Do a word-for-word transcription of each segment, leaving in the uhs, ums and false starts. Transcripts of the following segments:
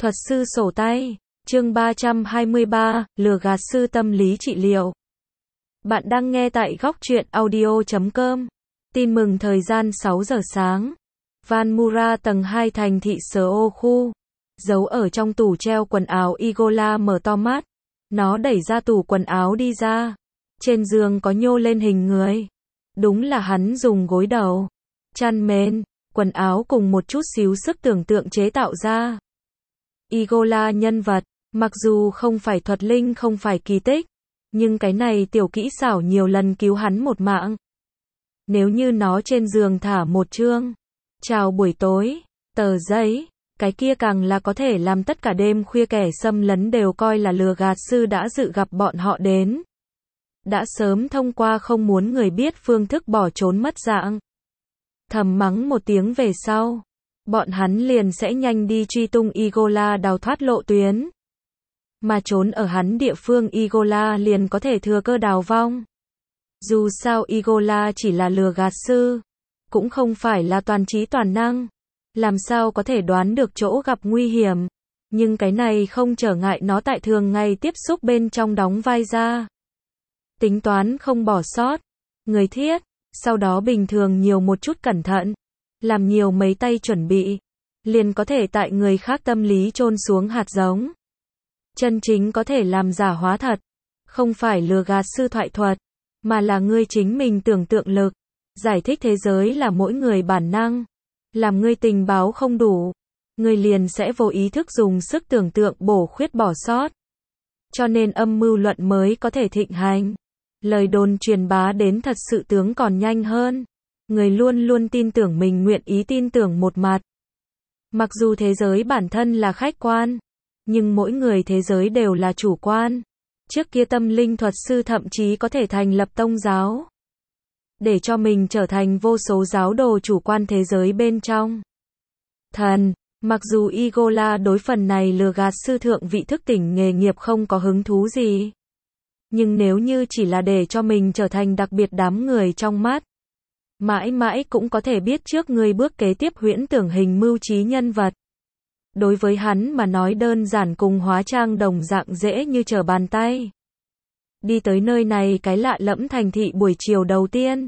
Thuật sư sổ tay, chương ba trăm hai mươi ba, lừa gạt sư tâm lý trị liệu. Bạn đang nghe tại góc truyện audio chấm com. Tin mừng thời gian sáu giờ sáng. Van Mura tầng hai thành thị Sở Ô khu. Giấu ở trong tủ treo quần áo Igola mở to mắt. Nó đẩy ra tủ quần áo đi ra. Trên giường có nhô lên hình người. Đúng là hắn dùng gối đầu, chăn mền, quần áo cùng một chút xíu sức tưởng tượng chế tạo ra. Igola nhân vật, mặc dù không phải thuật linh không phải kỳ tích, nhưng cái này tiểu kỹ xảo nhiều lần cứu hắn một mạng. Nếu như nó trên giường thả một chương chào buổi tối, tờ giấy, cái kia càng là có thể làm tất cả đêm khuya kẻ xâm lấn đều coi là lừa gạt sư đã dự gặp bọn họ đến. Đã sớm thông qua không muốn người biết phương thức bỏ trốn mất dạng. Thầm mắng một tiếng về sau, bọn hắn liền sẽ nhanh đi truy tung Igola đào thoát lộ tuyến. Mà trốn ở hắn địa phương Igola liền có thể thừa cơ đào vong. Dù sao Igola chỉ là lừa gạt sư, cũng không phải là toàn trí toàn năng. Làm sao có thể đoán được chỗ gặp nguy hiểm. Nhưng cái này không trở ngại nó tại thường ngày tiếp xúc bên trong đóng vai ra. Tính toán không bỏ sót. Người thiết, sau đó bình thường nhiều một chút cẩn thận. Làm nhiều mấy tay chuẩn bị, liền có thể tại người khác tâm lý chôn xuống hạt giống. Chân chính có thể làm giả hóa thật, không phải lừa gạt sư thoại thuật, mà là ngươi chính mình tưởng tượng lực. Giải thích thế giới là mỗi người bản năng. Làm ngươi tình báo không đủ, ngươi liền sẽ vô ý thức dùng sức tưởng tượng bổ khuyết bỏ sót. Cho nên âm mưu luận mới có thể thịnh hành. Lời đồn truyền bá đến thật sự tướng còn nhanh hơn. Người luôn luôn tin tưởng mình nguyện ý tin tưởng một mặt. Mặc dù thế giới bản thân là khách quan, nhưng mỗi người thế giới đều là chủ quan. Trước kia tâm linh thuật sư thậm chí có thể thành lập tông giáo, để cho mình trở thành vô số giáo đồ chủ quan thế giới bên trong. Thần, mặc dù Igola đối phần này lừa gạt sư thượng vị thức tỉnh nghề nghiệp không có hứng thú gì. Nhưng nếu như chỉ là để cho mình trở thành đặc biệt đám người trong mắt, mãi mãi cũng có thể biết trước người bước kế tiếp huyễn tưởng hình mưu trí nhân vật. Đối với hắn mà nói đơn giản cùng hóa trang đồng dạng dễ như trở bàn tay. Đi tới nơi này cái lạ lẫm thành thị buổi chiều đầu tiên,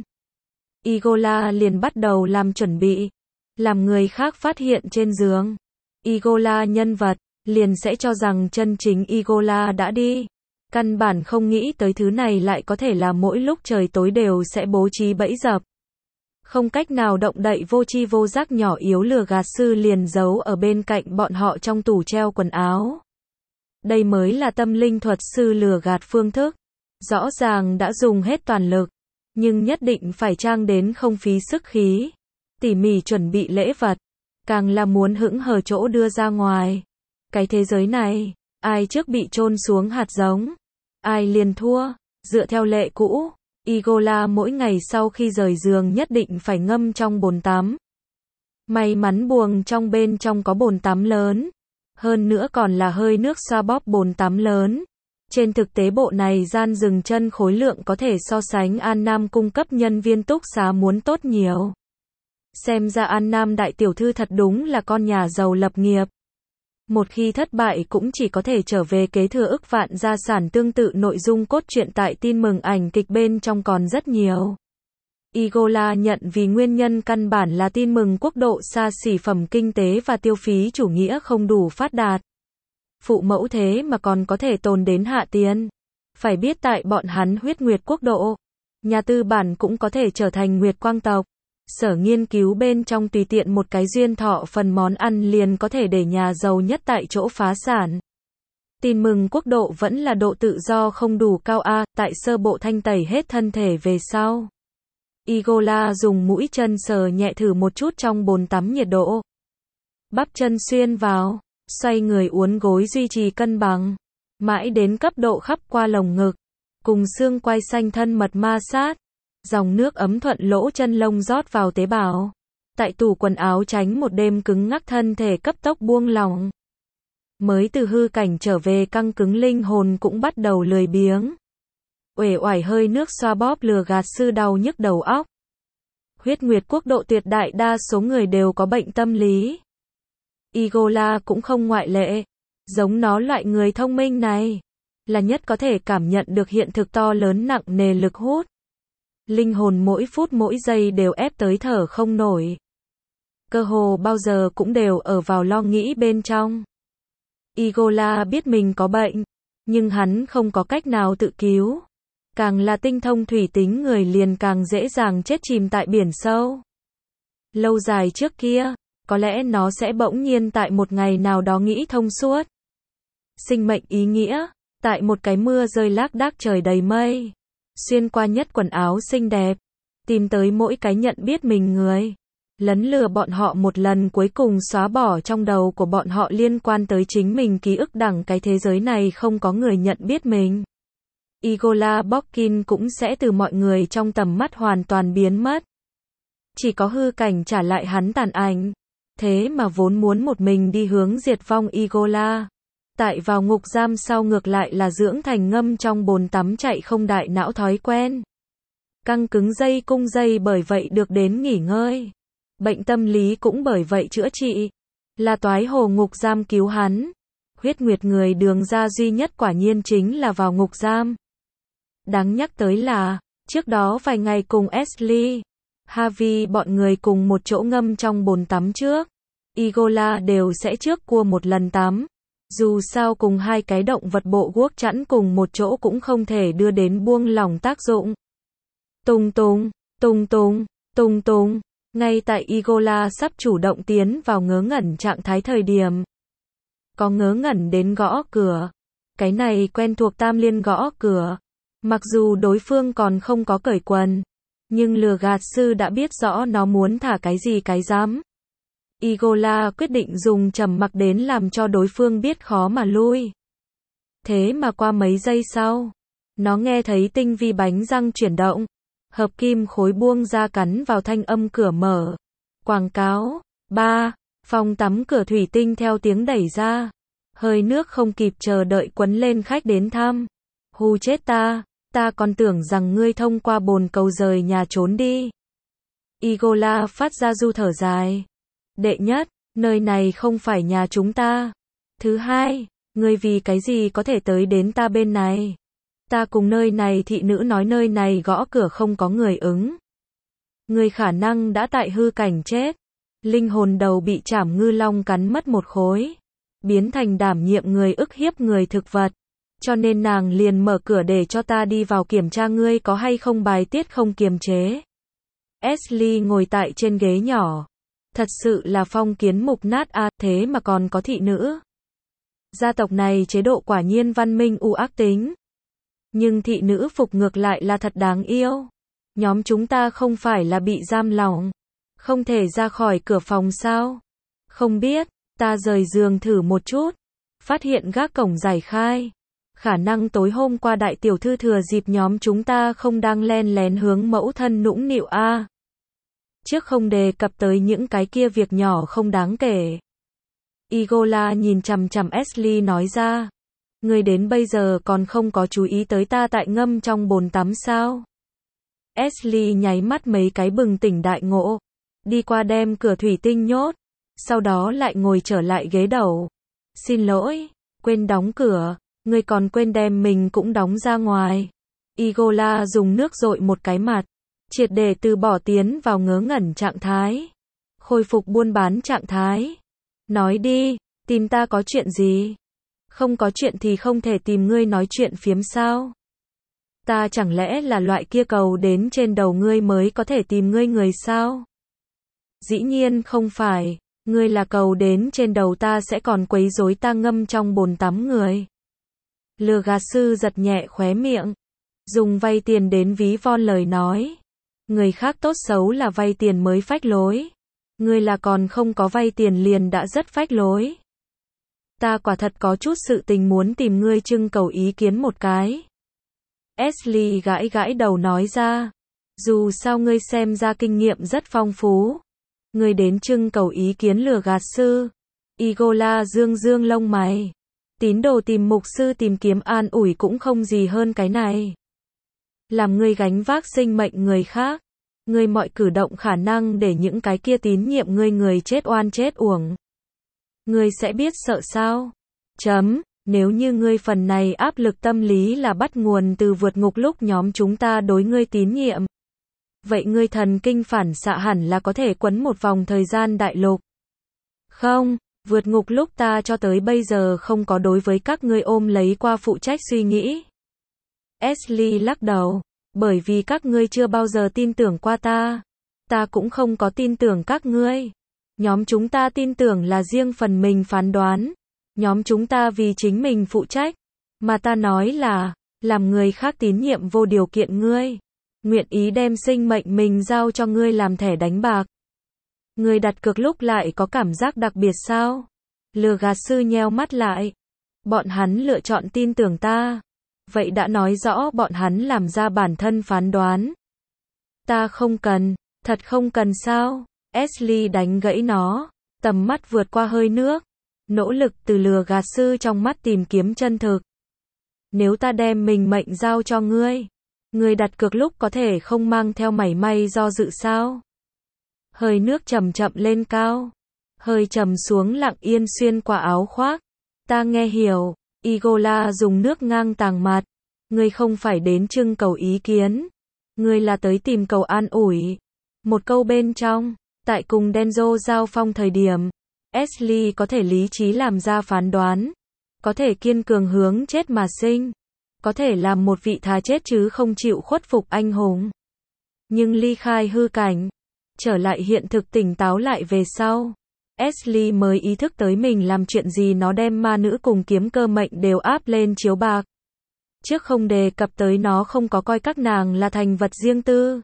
Igola liền bắt đầu làm chuẩn bị. Làm người khác phát hiện trên giường Igola nhân vật, liền sẽ cho rằng chân chính Igola đã đi. Căn bản không nghĩ tới thứ này lại có thể là mỗi lúc trời tối đều sẽ bố trí bẫy dập. Không cách nào động đậy vô tri vô giác nhỏ yếu lừa gạt sư liền giấu ở bên cạnh bọn họ trong tủ treo quần áo. Đây mới là tâm linh thuật sư lừa gạt phương thức. Rõ ràng đã dùng hết toàn lực, nhưng nhất định phải trang đến không phí sức khí. Tỉ mỉ chuẩn bị lễ vật, càng là muốn hững hờ chỗ đưa ra ngoài. Cái thế giới này, ai trước bị chôn xuống hạt giống, ai liền thua. Dựa theo lệ cũ, Igola mỗi ngày sau khi rời giường nhất định phải ngâm trong bồn tắm. May mắn buồng trong bên trong có bồn tắm lớn, hơn nữa còn là hơi nước xoa bóp bồn tắm lớn. Trên thực tế bộ này gian dừng chân khối lượng có thể so sánh An Nam cung cấp nhân viên túc xá muốn tốt nhiều. Xem ra An Nam đại tiểu thư thật đúng là con nhà giàu lập nghiệp. Một khi thất bại cũng chỉ có thể trở về kế thừa ức vạn gia sản. Tương tự nội dung cốt truyện tại tin mừng ảnh kịch bên trong còn rất nhiều. Igola nhận vì nguyên nhân căn bản là tin mừng quốc độ xa xỉ phẩm kinh tế và tiêu phí chủ nghĩa không đủ phát đạt. Phụ mẫu thế mà còn có thể tồn đến hạ tiền. Phải biết tại bọn hắn huyết nguyệt quốc độ, nhà tư bản cũng có thể trở thành nguyệt quang tộc. Sở nghiên cứu bên trong tùy tiện một cái duyên thọ phần món ăn liền có thể để nhà giàu nhất tại chỗ phá sản. Tin mừng quốc độ vẫn là độ tự do không đủ cao a. Tại sơ bộ thanh tẩy hết thân thể về sau, Igola dùng mũi chân sờ nhẹ thử một chút trong bồn tắm nhiệt độ. Bắp chân xuyên vào, xoay người uốn gối duy trì cân bằng, mãi đến cấp độ khắp qua lồng ngực, cùng xương quai xanh thân mật ma sát. Dòng nước ấm thuận lỗ chân lông rót vào tế bào. Tại tủ quần áo tránh một đêm cứng ngắc thân thể cấp tốc buông lỏng. Mới từ hư cảnh trở về căng cứng linh hồn cũng bắt đầu lười biếng. Uể oải hơi nước xoa bóp lừa gạt sư đau nhức đầu óc. Huyết nguyệt quốc độ tuyệt đại đa số người đều có bệnh tâm lý. Igola cũng không ngoại lệ. Giống nó loại người thông minh này, là nhất có thể cảm nhận được hiện thực to lớn nặng nề lực hút. Linh hồn mỗi phút mỗi giây đều ép tới thở không nổi. Cơ hồ bao giờ cũng đều ở vào lo nghĩ bên trong. Igola biết mình có bệnh, nhưng hắn không có cách nào tự cứu. Càng là tinh thông thủy tính người liền càng dễ dàng chết chìm tại biển sâu. Lâu dài trước kia, có lẽ nó sẽ bỗng nhiên tại một ngày nào đó nghĩ thông suốt. Sinh mệnh ý nghĩa, tại một cái mưa rơi lác đác trời đầy mây. Xuyên qua nhất quần áo xinh đẹp, tìm tới mỗi cái nhận biết mình người. Lấn lừa bọn họ một lần cuối cùng xóa bỏ trong đầu của bọn họ liên quan tới chính mình ký ức đẳng cái thế giới này không có người nhận biết mình. Igola Bokkin cũng sẽ từ mọi người trong tầm mắt hoàn toàn biến mất. Chỉ có hư cảnh trả lại hắn tàn ảnh. Thế mà vốn muốn một mình đi hướng diệt vong Igola. Tại vào ngục giam sau ngược lại là dưỡng thành ngâm trong bồn tắm chạy không đại não thói quen. Căng cứng dây cung dây bởi vậy được đến nghỉ ngơi. Bệnh tâm lý cũng bởi vậy chữa trị. Là toái hồ ngục giam cứu hắn. Huyết nguyệt người đường ra duy nhất quả nhiên chính là vào ngục giam. Đáng nhắc tới là, trước đó vài ngày cùng Ashley, Harvey bọn người cùng một chỗ ngâm trong bồn tắm trước. Igola đều sẽ trước cua một lần tắm. Dù sao cùng hai cái động vật bộ guốc chẵn cùng một chỗ cũng không thể đưa đến buông lỏng tác dụng. Tung tung, tung tung, tung tung. Ngay tại Igola sắp chủ động tiến vào ngớ ngẩn trạng thái thời điểm. Có ngớ ngẩn đến gõ cửa. Cái này quen thuộc tam liên gõ cửa. Mặc dù đối phương còn không có cởi quần. Nhưng lừa gạt sư đã biết rõ nó muốn thả cái gì cái dám. Igola quyết định dùng trầm mặc đến làm cho đối phương biết khó mà lui. Thế mà qua mấy giây sau, nó nghe thấy tinh vi bánh răng chuyển động. Hợp kim khối buông ra cắn vào thanh âm cửa mở. Quảng cáo. ba. Phòng tắm cửa thủy tinh theo tiếng đẩy ra. Hơi nước không kịp chờ đợi quấn lên khách đến thăm. Hù chết ta, ta còn tưởng rằng ngươi thông qua bồn cầu rời nhà trốn đi. Igola phát ra du thở dài. Đệ nhất, nơi này không phải nhà chúng ta. Thứ hai, ngươi vì cái gì có thể tới đến ta bên này? Ta cùng nơi này thị nữ nói nơi này gõ cửa không có người ứng. Người khả năng đã tại hư cảnh chết. Linh hồn đầu bị trảm ngư long cắn mất một khối. Biến thành đảm nhiệm người ức hiếp người thực vật. Cho nên nàng liền mở cửa để cho ta đi vào kiểm tra ngươi có hay không bài tiết không kiềm chế. Ashley ngồi tại trên ghế nhỏ. Thật sự là phong kiến mục nát a, à, thế mà còn có thị nữ. Gia tộc này chế độ quả nhiên văn minh u ác tính. Nhưng thị nữ phục ngược lại là thật đáng yêu. Nhóm chúng ta không phải là bị giam lỏng. Không thể ra khỏi cửa phòng sao? Không biết, ta rời giường thử một chút. Phát hiện gác cổng giải khai. Khả năng tối hôm qua đại tiểu thư thừa dịp nhóm chúng ta không đang len lén hướng mẫu thân nũng nịu a. À. Trước không đề cập tới những cái kia việc nhỏ không đáng kể. Igola nhìn chằm chằm Ashley nói ra. Ngươi đến bây giờ còn không có chú ý tới ta tại ngâm trong bồn tắm sao? Ashley nháy mắt mấy cái bừng tỉnh đại ngộ. Đi qua đem cửa thủy tinh nhốt. Sau đó lại ngồi trở lại ghế đầu. Xin lỗi, quên đóng cửa. Ngươi còn quên đem mình cũng đóng ra ngoài. Igola dùng nước dội một cái mặt. Triệt để từ bỏ tiến vào ngớ ngẩn trạng thái. Khôi phục buôn bán trạng thái. Nói đi, tìm ta có chuyện gì? Không có chuyện thì không thể tìm ngươi nói chuyện phiếm sao? Ta chẳng lẽ là loại kia cầu đến trên đầu ngươi mới có thể tìm ngươi người sao? Dĩ nhiên không phải, ngươi là cầu đến trên đầu ta sẽ còn quấy rối ta ngâm trong bồn tắm người. Lừa gạt sư giật nhẹ khóe miệng, dùng vay tiền đến ví von lời nói. Người khác tốt xấu là vay tiền mới phách lối. Ngươi là còn không có vay tiền liền đã rất phách lối. Ta quả thật có chút sự tình muốn tìm ngươi trưng cầu ý kiến một cái. Ashley gãi gãi đầu nói ra. Dù sao ngươi xem ra kinh nghiệm rất phong phú. Ngươi đến trưng cầu ý kiến lừa gạt sư. Igola dương dương lông mày. Tín đồ tìm mục sư tìm kiếm an ủi cũng không gì hơn cái này. Làm ngươi gánh vác sinh mệnh người khác. Ngươi mọi cử động khả năng để những cái kia tín nhiệm ngươi người chết oan chết uổng. Ngươi sẽ biết sợ sao? Chấm, nếu như ngươi phần này áp lực tâm lý là bắt nguồn từ vượt ngục lúc nhóm chúng ta đối ngươi tín nhiệm. Vậy ngươi thần kinh phản xạ hẳn là có thể quấn một vòng thời gian đại lục. Không, vượt ngục lúc ta cho tới bây giờ không có đối với các ngươi ôm lấy qua phụ trách suy nghĩ. Ashley lắc đầu, bởi vì các ngươi chưa bao giờ tin tưởng qua ta. Ta cũng không có tin tưởng các ngươi. Nhóm chúng ta tin tưởng là riêng phần mình phán đoán. Nhóm chúng ta vì chính mình phụ trách. Mà ta nói là, làm người khác tín nhiệm vô điều kiện ngươi. Nguyện ý đem sinh mệnh mình giao cho ngươi làm thẻ đánh bạc. Ngươi đặt cược lúc lại có cảm giác đặc biệt sao? Lừa gạt sư nheo mắt lại. Bọn hắn lựa chọn tin tưởng ta. Vậy đã nói rõ bọn hắn làm ra bản thân phán đoán. Ta không cần, thật không cần sao? Ashley đánh gãy nó, tầm mắt vượt qua hơi nước. Nỗ lực từ lừa gạt sư trong mắt tìm kiếm chân thực. Nếu ta đem mình mệnh giao cho ngươi, ngươi đặt cược lúc có thể không mang theo mảy may do dự sao? Hơi nước chậm chậm lên cao, hơi trầm xuống lặng yên xuyên qua áo khoác. Ta nghe hiểu, Igola dùng nước ngang tàng mặt. Ngươi không phải đến trưng cầu ý kiến. Ngươi là tới tìm cầu an ủi. Một câu bên trong, tại cùng Denzo giao phong thời điểm, Ashley có thể lý trí làm ra phán đoán. Có thể kiên cường hướng chết mà sinh. Có thể làm một vị thà chết chứ không chịu khuất phục anh hùng. Nhưng ly khai hư cảnh, trở lại hiện thực tỉnh táo lại về sau. Ashley mới ý thức tới mình làm chuyện gì nó đem ma nữ cùng kiếm cơ mệnh đều áp lên chiếu bạc. Trước không đề cập tới nó không có coi các nàng là thành vật riêng tư.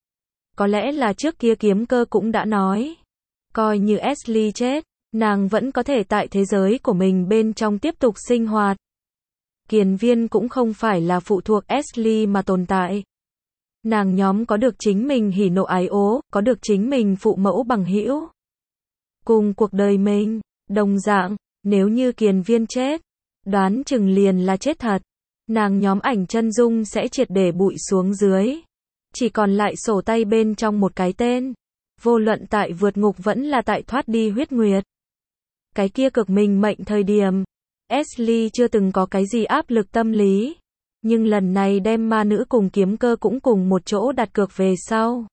Có lẽ là trước kia kiếm cơ cũng đã nói. Coi như Ashley chết, nàng vẫn có thể tại thế giới của mình bên trong tiếp tục sinh hoạt. Kiền Viên cũng không phải là phụ thuộc Ashley mà tồn tại. Nàng nhóm có được chính mình hỉ nộ ái ố, có được chính mình phụ mẫu bằng hữu. Cùng cuộc đời mình, đồng dạng, nếu như Kiền Viên chết, đoán chừng liền là chết thật. Nàng nhóm ảnh chân dung sẽ triệt để bụi xuống dưới. Chỉ còn lại sổ tay bên trong một cái tên. Vô luận tại vượt ngục vẫn là tại thoát đi huyết nguyệt. Cái kia cực mình mệnh thời điểm, Ashley chưa từng có cái gì áp lực tâm lý. Nhưng lần này đem ma nữ cùng kiếm cơ cũng cùng một chỗ đặt cược về sau.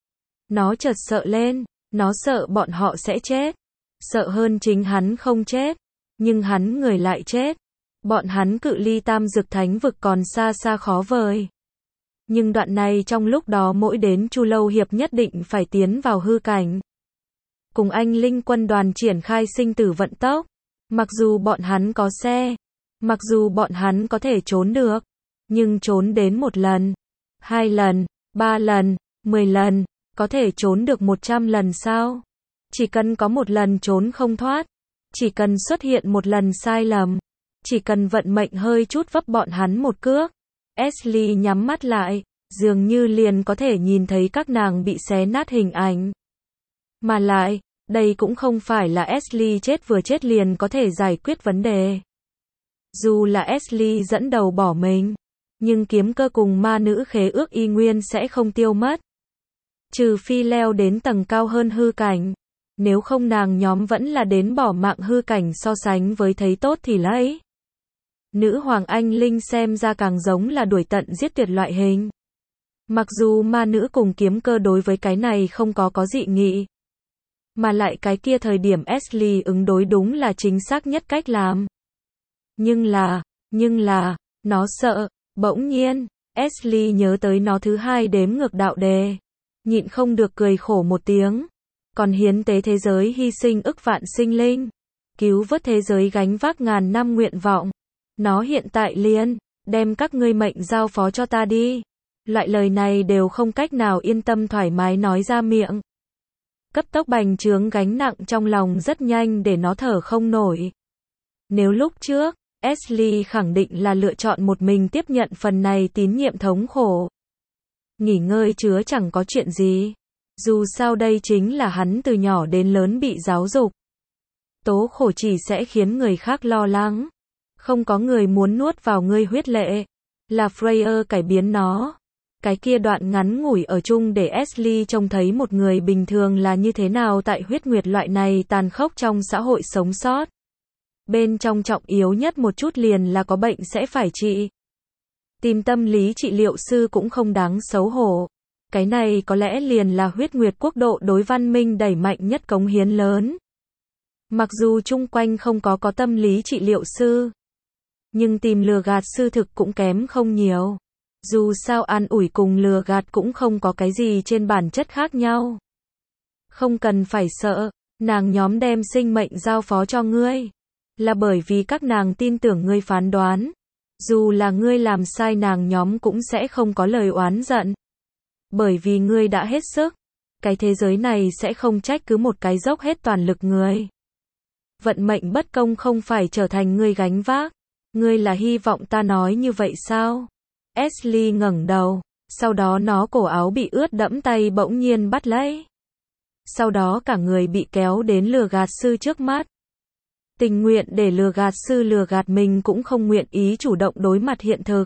Nó chợt sợ lên, nó sợ bọn họ sẽ chết. Sợ hơn chính hắn không chết. Nhưng hắn người lại chết. Bọn hắn cự ly tam dực thánh vực còn xa xa khó vời. Nhưng đoạn này trong lúc đó mỗi đến Chu Lâu Hiệp nhất định phải tiến vào hư cảnh. Cùng anh Linh quân đoàn triển khai sinh tử vận tốc. Mặc dù bọn hắn có xe. Mặc dù bọn hắn có thể trốn được. Nhưng trốn đến một lần. Hai lần. Ba lần. Mười lần. Có thể trốn được một trăm lần sao? Chỉ cần có một lần trốn không thoát. Chỉ cần xuất hiện một lần sai lầm. Chỉ cần vận mệnh hơi chút vấp bọn hắn một cước. Ashley nhắm mắt lại, dường như liền có thể nhìn thấy các nàng bị xé nát hình ảnh. Mà lại, đây cũng không phải là Ashley chết vừa chết liền có thể giải quyết vấn đề. Dù là Ashley dẫn đầu bỏ mình, nhưng kiếm cơ cùng ma nữ khế ước y nguyên sẽ không tiêu mất. Trừ phi leo đến tầng cao hơn hư cảnh. Nếu không nàng nhóm vẫn là đến bỏ mạng hư cảnh so sánh với thấy tốt thì lấy. Nữ hoàng anh Linh xem ra càng giống là đuổi tận giết tuyệt loại hình. Mặc dù ma nữ cùng kiếm cơ đối với cái này không có có dị nghị. Mà lại cái kia thời điểm Ashley ứng đối đúng là chính xác nhất cách làm. Nhưng là, nhưng là, nó sợ, bỗng nhiên, Ashley nhớ tới nó thứ hai đếm ngược đạo đề. Nhịn không được cười khổ một tiếng. Còn hiến tế thế giới hy sinh ức vạn sinh linh. Cứu vớt thế giới gánh vác ngàn năm nguyện vọng. Nó hiện tại liền, đem các ngươi mệnh giao phó cho ta đi. Loại lời này đều không cách nào yên tâm thoải mái nói ra miệng. Cấp tốc bành trướng gánh nặng trong lòng rất nhanh để nó thở không nổi. Nếu lúc trước, Ashley khẳng định là lựa chọn một mình tiếp nhận phần này tín nhiệm thống khổ. Nghỉ ngơi chứa chẳng có chuyện gì. Dù sao đây chính là hắn từ nhỏ đến lớn bị giáo dục. Tố khổ chỉ sẽ khiến người khác lo lắng. Không có người muốn nuốt vào ngươi huyết lệ. Là Freya cải biến nó. Cái kia đoạn ngắn ngủi ở chung để Ashley trông thấy một người bình thường là như thế nào tại huyết nguyệt loại này tàn khốc trong xã hội sống sót. Bên trong trọng yếu nhất một chút liền là có bệnh sẽ phải trị. Tìm tâm lý trị liệu sư cũng không đáng xấu hổ. Cái này có lẽ liền là huyết nguyệt quốc độ đối văn minh đẩy mạnh nhất cống hiến lớn. Mặc dù chung quanh không có có tâm lý trị liệu sư, nhưng tìm lừa gạt sư thực cũng kém không nhiều. Dù sao an ủi cùng lừa gạt cũng không có cái gì trên bản chất khác nhau. Không cần phải sợ, nàng nhóm đem sinh mệnh giao phó cho ngươi, là bởi vì các nàng tin tưởng ngươi phán đoán. Dù là ngươi làm sai nàng nhóm cũng sẽ không có lời oán giận. Bởi vì ngươi đã hết sức, cái thế giới này sẽ không trách cứ một cái dốc hết toàn lực người. Vận mệnh bất công không phải trở thành ngươi gánh vác. Ngươi là hy vọng ta nói như vậy sao? Ashley ngẩng đầu, sau đó nó cổ áo bị ướt đẫm tay bỗng nhiên bắt lấy. Sau đó cả người bị kéo đến lừa gạt sư trước mắt. Tình nguyện để lừa gạt sư lừa gạt mình cũng không nguyện ý chủ động đối mặt hiện thực.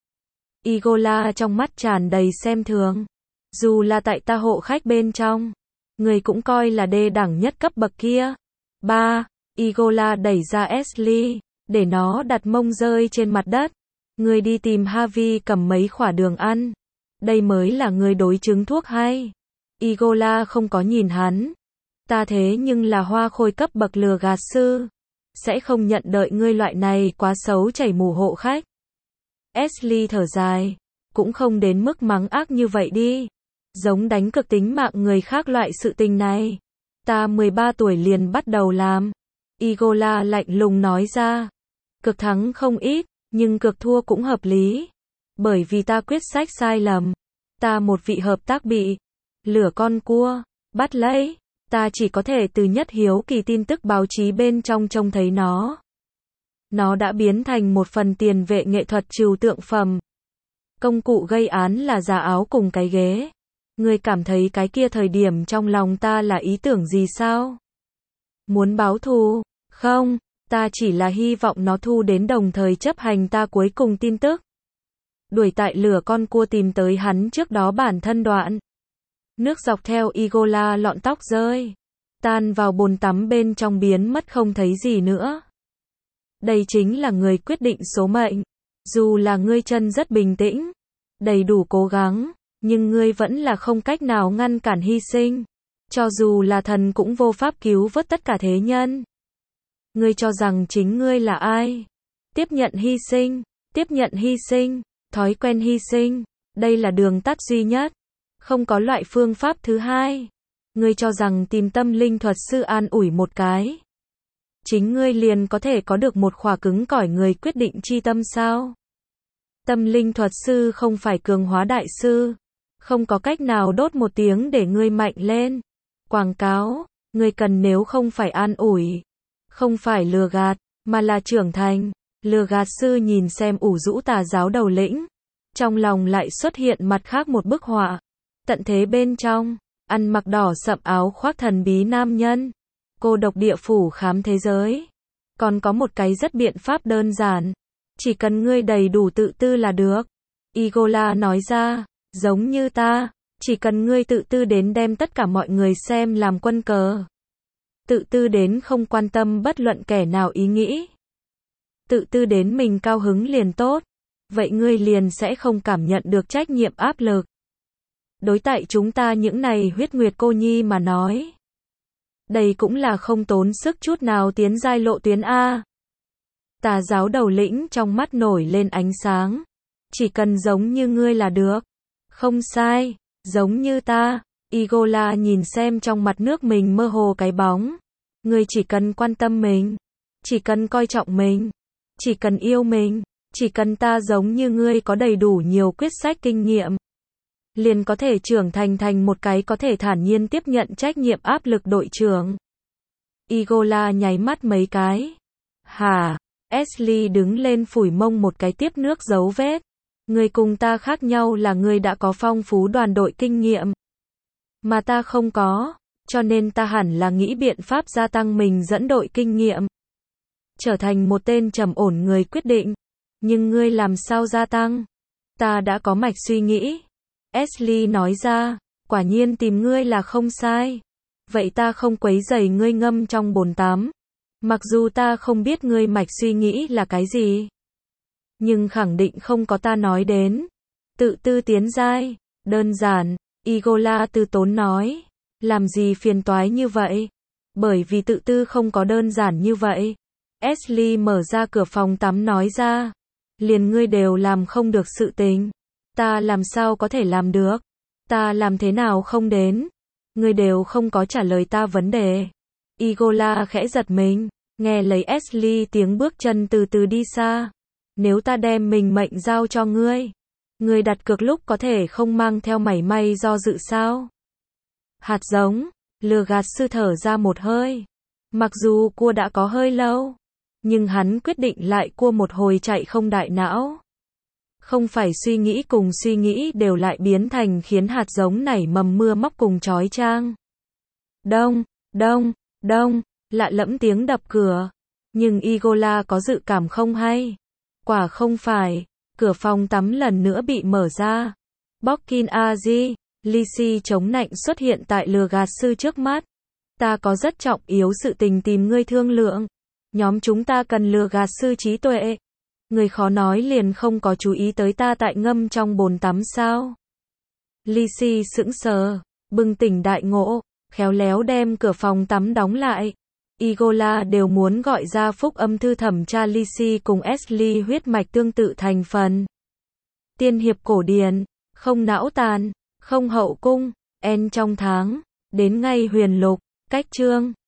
Igola trong mắt tràn đầy xem thường. Dù là tại ta hộ khách bên trong, người cũng coi là đê đẳng nhất cấp bậc kia. Ba, Igola đẩy ra Ashley, để nó đặt mông rơi trên mặt đất. Người đi tìm Harvey cầm mấy khỏa đường ăn. Đây mới là người đối chứng thuốc hay. Igola không có nhìn hắn. Ta thế nhưng là hoa khôi cấp bậc lừa gạt sư. Sẽ không nhận đợi ngươi loại này quá xấu chảy mù hộ khách. Ashley thở dài. Cũng không đến mức mắng ác như vậy đi. Giống đánh cược tính mạng người khác loại sự tình này. Ta mười ba tuổi liền bắt đầu làm. Igola lạnh lùng nói ra. Cược thắng không ít, nhưng cược thua cũng hợp lý. Bởi vì ta quyết sách sai lầm. Ta một vị hợp tác bị lửa con cua bắt lấy. Ta chỉ có thể từ nhất hiếu kỳ tin tức báo chí bên trong trông thấy nó. Nó đã biến thành một phần tiền vệ nghệ thuật trừu tượng phẩm. Công cụ gây án là giá áo cùng cái ghế. Ngươi cảm thấy cái kia thời điểm trong lòng ta là ý tưởng gì sao? Muốn báo thù? Không, ta chỉ là hy vọng nó thu đến đồng thời chấp hành ta cuối cùng tin tức. Đuổi tại lửa con cua tìm tới hắn trước đó bản thân đoạn. Nước dọc theo Igola lọn tóc rơi. Tan vào bồn tắm bên trong biến mất không thấy gì nữa. Đây chính là người quyết định số mệnh. Dù là ngươi chân rất bình tĩnh, đầy đủ cố gắng, nhưng ngươi vẫn là không cách nào ngăn cản hy sinh. Cho dù là thần cũng vô pháp cứu vớt tất cả thế nhân. Ngươi cho rằng chính ngươi là ai? Tiếp nhận hy sinh, tiếp nhận hy sinh, thói quen hy sinh. Đây là đường tắt duy nhất. Không có loại phương pháp thứ hai. Ngươi cho rằng tìm tâm linh thuật sư an ủi một cái. Chính ngươi liền có thể có được một khỏa cứng cỏi người quyết định chi tâm sao? Tâm linh thuật sư không phải cường hóa đại sư. Không có cách nào đốt một tiếng để ngươi mạnh lên. Quảng cáo, ngươi cần nếu không phải an ủi. Không phải lừa gạt, mà là trưởng thành. Lừa gạt sư nhìn xem ủ rũ tà giáo đầu lĩnh. Trong lòng lại xuất hiện mặt khác một bức họa. Tận thế bên trong, ăn mặc đỏ sậm áo khoác thần bí nam nhân. Cô độc địa phủ khám thế giới. Còn có một cái rất biện pháp đơn giản. Chỉ cần ngươi đầy đủ tự tư là được. Igola nói ra, giống như ta, chỉ cần ngươi tự tư đến đem tất cả mọi người xem làm quân cờ. Tự tư đến không quan tâm bất luận kẻ nào ý nghĩ. Tự tư đến mình cao hứng liền tốt. Vậy ngươi liền sẽ không cảm nhận được trách nhiệm áp lực. Đối tại chúng ta những này huyết nguyệt cô nhi mà nói. Đây cũng là không tốn sức chút nào tiến giai lộ tuyến A. Tà giáo đầu lĩnh trong mắt nổi lên ánh sáng. Chỉ cần giống như ngươi là được. Không sai, giống như ta. Igola nhìn xem trong mặt nước mình mơ hồ cái bóng. Ngươi chỉ cần quan tâm mình. Chỉ cần coi trọng mình. Chỉ cần yêu mình. Chỉ cần ta giống như ngươi có đầy đủ nhiều quyết sách kinh nghiệm. Liền có thể trưởng thành thành một cái có thể thản nhiên tiếp nhận trách nhiệm áp lực đội trưởng. Igola nháy mắt mấy cái. Hả? Ashley đứng lên phủi mông một cái tiếp nước dấu vết. Người cùng ta khác nhau là người đã có phong phú đoàn đội kinh nghiệm. Mà ta không có. Cho nên ta hẳn là nghĩ biện pháp gia tăng mình dẫn đội kinh nghiệm. Trở thành một tên trầm ổn người quyết định. Nhưng ngươi làm sao gia tăng? Ta đã có mạch suy nghĩ. Ashley nói ra, quả nhiên tìm ngươi là không sai. Vậy ta không quấy rầy ngươi ngâm trong bồn tắm. Mặc dù ta không biết ngươi mạch suy nghĩ là cái gì. Nhưng khẳng định không có ta nói đến. Tự tư tiến giai. Đơn giản, Igola từ tốn nói. Làm gì phiền toái như vậy? Bởi vì tự tư không có đơn giản như vậy. Ashley mở ra cửa phòng tắm nói ra. Liền ngươi đều làm không được sự tình. Ta làm sao có thể làm được? Ta làm thế nào không đến? Ngươi đều không có trả lời ta vấn đề. Igola khẽ giật mình, nghe lấy Ashley tiếng bước chân từ từ đi xa. Nếu ta đem mình mệnh giao cho ngươi, ngươi đặt cược lúc có thể không mang theo mảy may do dự sao? Hạt giống, lừa gạt sư thở ra một hơi. Mặc dù cua đã có hơi lâu, nhưng hắn quyết định lại cua một hồi chạy không đại não. Không phải suy nghĩ cùng suy nghĩ đều lại biến thành khiến hạt giống nảy mầm mưa móc cùng chói chang. Đông, đông, đông, lạ lẫm tiếng đập cửa. Nhưng Igola có dự cảm không hay. Quả không phải, cửa phòng tắm lần nữa bị mở ra. Bokkin Aji, Lisi chống nạnh xuất hiện tại lừa gạt sư trước mắt. Ta có rất trọng yếu sự tình tìm ngươi thương lượng. Nhóm chúng ta cần lừa gạt sư trí tuệ. Người khó nói liền không có chú ý tới ta tại ngâm trong bồn tắm sao? Lisi sững sờ, bừng tỉnh đại ngộ, khéo léo đem cửa phòng tắm đóng lại. Igola đều muốn gọi ra phúc âm thư thẩm tra Lisi cùng Ashley huyết mạch tương tự thành phần. Tiên hiệp cổ điển, không não tàn, không hậu cung, en trong tháng, đến ngay huyền lục, cách chương.